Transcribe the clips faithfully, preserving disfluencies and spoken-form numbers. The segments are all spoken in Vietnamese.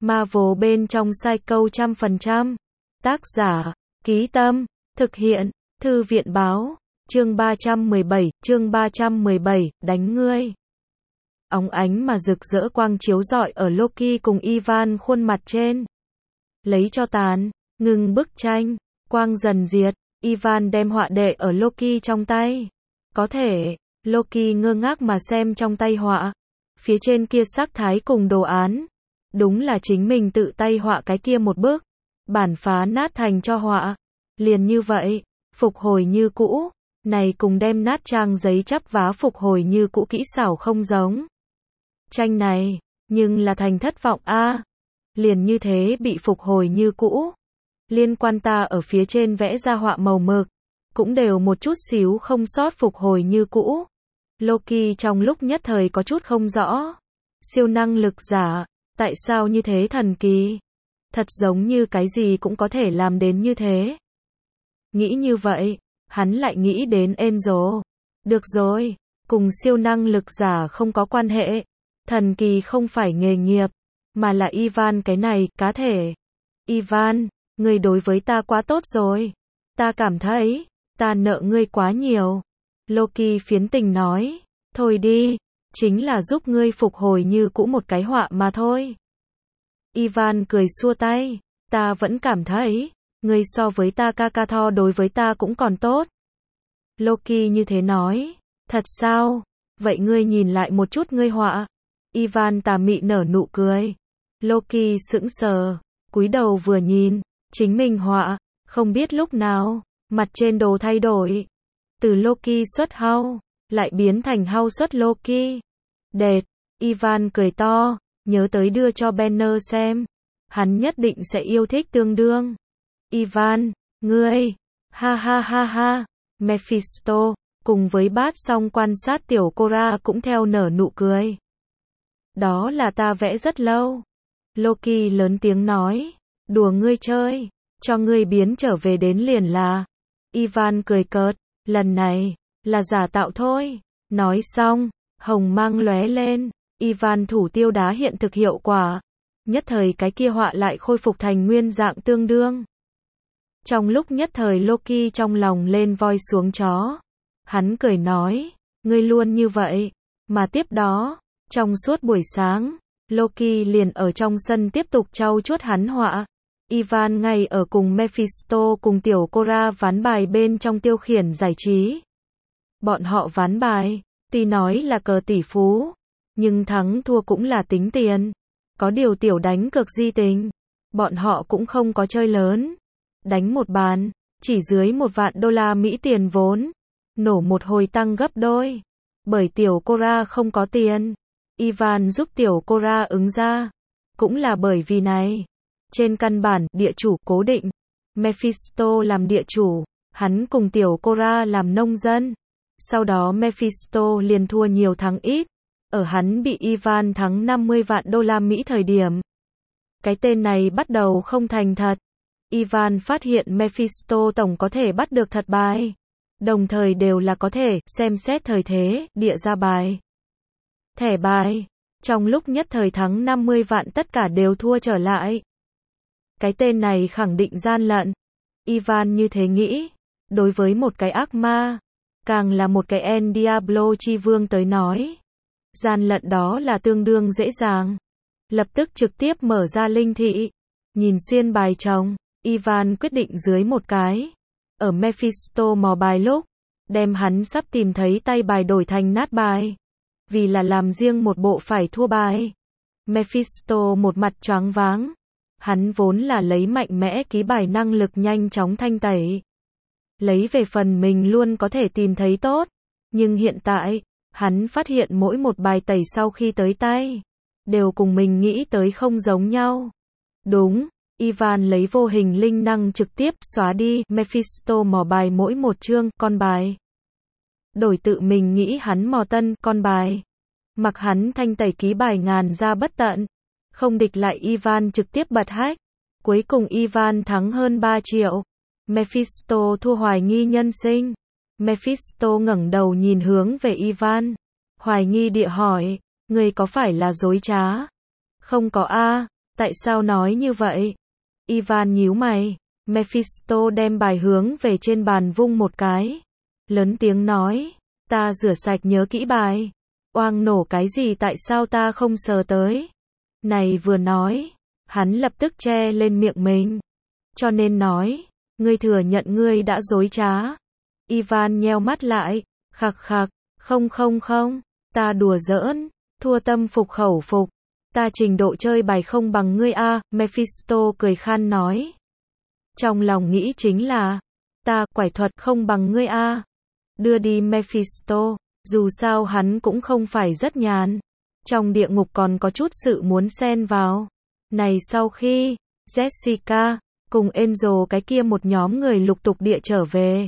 Marvel bên trong Psycho trăm phần trăm. Tác giả, Ký Tâm, thực hiện, Thư viện báo, chương ba trăm mười bảy, chương ba trăm mười bảy, đánh ngươi. Óng ánh mà rực rỡ quang chiếu rọi ở Loki cùng Ivan khuôn mặt trên. Lấy cho tàn, ngừng bức tranh, quang dần diệt, Ivan đem họa đệ ở Loki trong tay. Có thể, Loki ngơ ngác mà xem trong tay họa. Phía trên kia sắc thái cùng đồ án. Đúng là chính mình tự tay họa cái kia một bức. Bản phá nát thành cho họa. Liền như vậy, phục hồi như cũ. Này cùng đem nát trang giấy chắp vá phục hồi như cũ kỹ xảo không giống. Tranh này, nhưng là thành thất vọng a. À. Liền như thế bị phục hồi như cũ. Liên quan ta ở phía trên vẽ ra họa màu mực, cũng đều một chút xíu không sót phục hồi như cũ. Loki trong lúc nhất thời có chút không rõ. Siêu năng lực giả, tại sao như thế thần kỳ? Thật giống như cái gì cũng có thể làm đến như thế. Nghĩ như vậy, hắn lại nghĩ đến Angel. Được rồi, cùng siêu năng lực giả không có quan hệ. Thần kỳ không phải nghề nghiệp, mà là Ivan cái này, cá thể. Ivan, ngươi đối với ta quá tốt rồi. Ta cảm thấy, ta nợ ngươi quá nhiều. Loki phiến tình nói, thôi đi, chính là giúp ngươi phục hồi như cũ một cái họa mà thôi. Ivan cười xua tay, ta vẫn cảm thấy, ngươi so với ta Kakathor đối với ta cũng còn tốt. Loki như thế nói, thật sao? Vậy ngươi nhìn lại một chút ngươi họa. Ivan tà mị nở nụ cười. Loki sững sờ, cúi đầu vừa nhìn, chính mình họa, không biết lúc nào, mặt trên đồ thay đổi. Từ Loki xuất Hulk, lại biến thành Hulk xuất Loki. Đệt, Ivan cười to, nhớ tới đưa cho Banner xem. Hắn nhất định sẽ yêu thích tương đương. Ivan, ngươi, ha ha ha ha, Mephisto, cùng với bát song quan sát tiểu Cora cũng theo nở nụ cười. Đó là ta vẽ rất lâu. Loki lớn tiếng nói, đùa ngươi chơi, cho ngươi biến trở về đến liền là. Ivan cười cợt, lần này, là giả tạo thôi. Nói xong, hồng mang lóe lên, Ivan thủ tiêu đá hiện thực hiệu quả. Nhất thời cái kia họa lại khôi phục thành nguyên dạng tương đương. Trong lúc nhất thời Loki trong lòng lên voi xuống chó. Hắn cười nói, ngươi luôn như vậy. Mà tiếp đó, trong suốt buổi sáng, Loki liền ở trong sân tiếp tục trau chuốt hắn họa. Ivan ngay ở cùng Mephisto cùng tiểu Cora ván bài bên trong tiêu khiển giải trí. Bọn họ ván bài, tuy nói là cờ tỷ phú, nhưng thắng thua cũng là tính tiền. Có điều tiểu đánh cược di tình, bọn họ cũng không có chơi lớn. Đánh một bàn, chỉ dưới một vạn đô la Mỹ tiền vốn. Nổ một hồi tăng gấp đôi. Bởi tiểu Cora không có tiền. Ivan giúp tiểu Cora ứng ra. Cũng là bởi vì này. Trên căn bản, địa chủ cố định. Mephisto làm địa chủ. Hắn cùng tiểu Cora làm nông dân. Sau đó Mephisto liền thua nhiều thắng ít. Ở hắn bị Ivan thắng năm mươi vạn đô la Mỹ thời điểm. Cái tên này bắt đầu không thành thật. Ivan phát hiện Mephisto tổng có thể bắt được thật bài. Đồng thời đều là có thể xem xét thời thế, địa ra bài. Thẻ bài. Trong lúc nhất thời thắng năm mươi vạn tất cả đều thua trở lại. Cái tên này khẳng định gian lận. Ivan như thế nghĩ. Đối với một cái ác ma, càng là một cái El Diablo chi vương tới nói. Gian lận đó là tương đương dễ dàng. Lập tức trực tiếp mở ra linh thị. Nhìn xuyên bài chồng, Ivan quyết định dưới một cái. Ở Mephisto mò bài lúc, đem hắn sắp tìm thấy tay bài đổi thành nát bài. Vì là làm riêng một bộ phải thua bài. Mephisto một mặt choáng váng. Hắn vốn là lấy mạnh mẽ ký bài năng lực nhanh chóng thanh tẩy. Lấy về phần mình luôn có thể tìm thấy tốt. Nhưng hiện tại, hắn phát hiện mỗi một bài tẩy sau khi tới tay, đều cùng mình nghĩ tới không giống nhau. Đúng, Ivan lấy vô hình linh năng trực tiếp xóa đi Mephisto mò bài mỗi một chương con bài. Đổi tự mình nghĩ hắn mò tân con bài. Mặc hắn thanh tẩy ký bài ngàn ra bất tận. Không địch lại Ivan trực tiếp bật hack. Cuối cùng Ivan thắng hơn ba triệu. Mephisto thua hoài nghi nhân sinh. Mephisto ngẩng đầu nhìn hướng về Ivan. Hoài nghi địa hỏi, ngươi có phải là dối trá? Không có a, Tại sao nói như vậy? Ivan nhíu mày. Mephisto đem bài hướng về trên bàn vung một cái. Lớn tiếng nói. Ta rửa sạch nhớ kỹ bài. Oang nổ cái gì tại sao ta không sờ tới? Này vừa nói. Hắn lập tức che lên miệng mình. Cho nên nói. Ngươi thừa nhận ngươi đã dối trá. Ivan nheo mắt lại. Khặc khặc. Không không không. Ta đùa giỡn. Thua tâm phục khẩu phục. Ta trình độ chơi bài không bằng ngươi a. Mephisto cười khan nói. Trong lòng nghĩ chính là. Ta quải thuật không bằng ngươi a. Đưa đi Mephisto. Dù sao hắn cũng không phải rất nhàn. Trong địa ngục còn có chút sự muốn xen vào. Này sau khi Jessica cùng Angel cái kia một nhóm người lục tục địa trở về.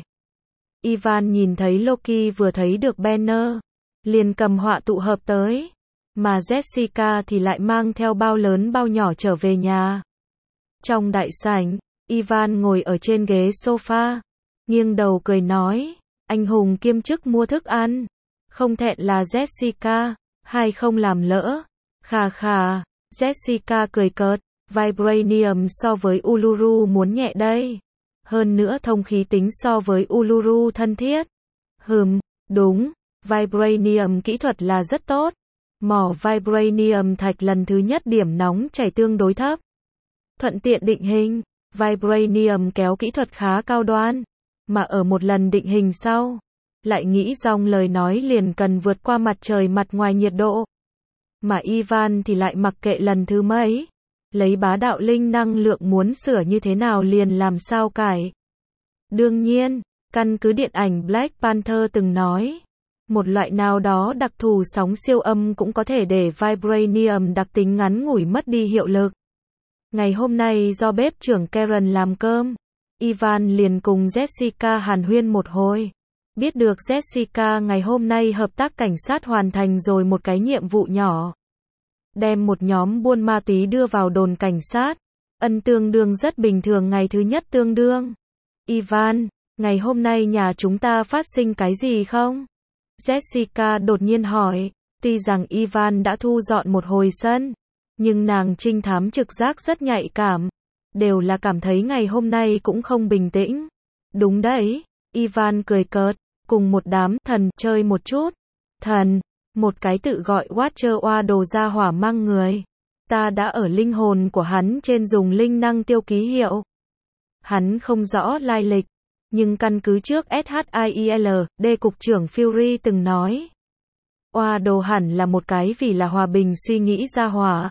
Ivan nhìn thấy Loki vừa thấy được Banner. Liền cầm họa tụ hợp tới. Mà Jessica thì lại mang theo bao lớn bao nhỏ trở về nhà. Trong đại sảnh, Ivan ngồi ở trên ghế sofa. Nghiêng đầu cười nói. Anh hùng kiêm chức mua thức ăn. Không thẹn là Jessica. Hay không làm lỡ. Khà khà. Jessica cười cợt. Vibranium so với Uluru muốn nhẹ đây. Hơn nữa thông khí tính so với Uluru thân thiết. Hừm, đúng. Vibranium kỹ thuật là rất tốt. Mỏ Vibranium thạch lần thứ nhất điểm nóng chảy tương đối thấp. Thuận tiện định hình. Vibranium kéo kỹ thuật khá cao đoan. Mà ở một lần định hình sau. Lại nghĩ dòng lời nói liền cần vượt qua mặt trời mặt ngoài nhiệt độ. Mà Ivan thì lại mặc kệ lần thứ mấy. Lấy bá đạo linh năng lượng muốn sửa như thế nào liền làm sao cải. Đương nhiên, căn cứ điện ảnh Black Panther từng nói. Một loại nào đó đặc thù sóng siêu âm cũng có thể để Vibranium đặc tính ngắn ngủi mất đi hiệu lực. Ngày hôm nay do bếp trưởng Karen làm cơm. Ivan liền cùng Jessica hàn huyên một hồi. Biết được Jessica ngày hôm nay hợp tác cảnh sát hoàn thành rồi một cái nhiệm vụ nhỏ. Đem một nhóm buôn ma túy đưa vào đồn cảnh sát. Ân tương đương rất bình thường ngày thứ nhất tương đương. Ivan, ngày hôm nay nhà chúng ta phát sinh cái gì không? Jessica đột nhiên hỏi. Tuy rằng Ivan đã thu dọn một hồi sân. Nhưng nàng trinh thám trực giác rất nhạy cảm. Đều là cảm thấy ngày hôm nay cũng không bình tĩnh. Đúng đấy. Ivan cười cợt. Cùng một đám thần chơi một chút. Thần. Một cái tự gọi Watcher oa đồ ra hỏa mang người. Ta đã ở linh hồn của hắn trên dùng linh năng tiêu ký hiệu. Hắn không rõ lai lịch. Nhưng căn cứ trước SHIELD, cục trưởng Fury từng nói. Oa đồ hẳn là một cái vì là hòa bình suy nghĩ ra hỏa.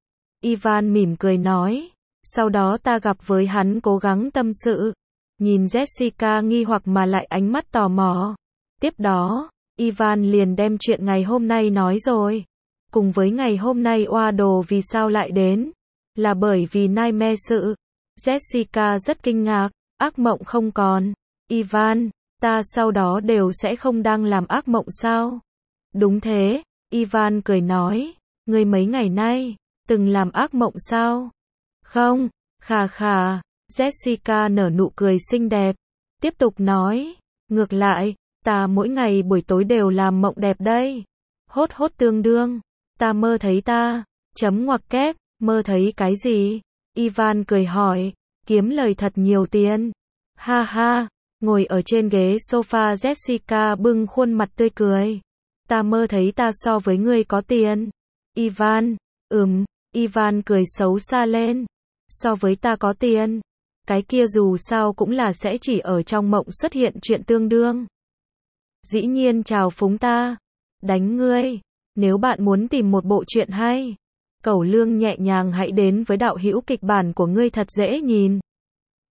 Ivan mỉm cười nói. Sau đó ta gặp với hắn cố gắng tâm sự. Nhìn Jessica nghi hoặc mà lại ánh mắt tò mò. Tiếp đó, Ivan liền đem chuyện ngày hôm nay nói rồi. Cùng với ngày hôm nay oa đồ vì sao lại đến. Là bởi vì nightmare sự. Jessica rất kinh ngạc. Ác mộng không còn. Ivan, ta sau đó đều sẽ không đang làm ác mộng sao? Đúng thế. Ivan cười nói. Ngươi mấy ngày nay, từng làm ác mộng sao? Không. Khà khà. Jessica nở nụ cười xinh đẹp. Tiếp tục nói. Ngược lại, ta mỗi ngày buổi tối đều làm mộng đẹp đây. Hốt hốt tương đương. Ta mơ thấy ta. Chấm ngoặc kép. Mơ thấy cái gì? Ivan cười hỏi. Kiếm lời thật nhiều tiền. Ha ha. Ngồi ở trên ghế sofa Jessica bưng khuôn mặt tươi cười. Ta mơ thấy ta so với ngươi có tiền. Ivan. Ừm. Ivan cười xấu xa lên. So với ta có tiền. Cái kia dù sao cũng là sẽ chỉ ở trong mộng xuất hiện chuyện tương đương. Dĩ nhiên chào phúng ta. Đánh ngươi. Nếu bạn muốn tìm một bộ truyện hay. Cẩu lương nhẹ nhàng hãy đến với đạo hữu kịch bản của ngươi thật dễ nhìn.